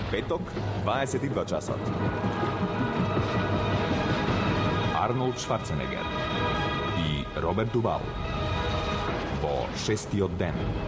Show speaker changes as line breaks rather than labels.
Петок, 22 часот. Арнолд Шварценегер и Роберт Дувал во Шестиот ден.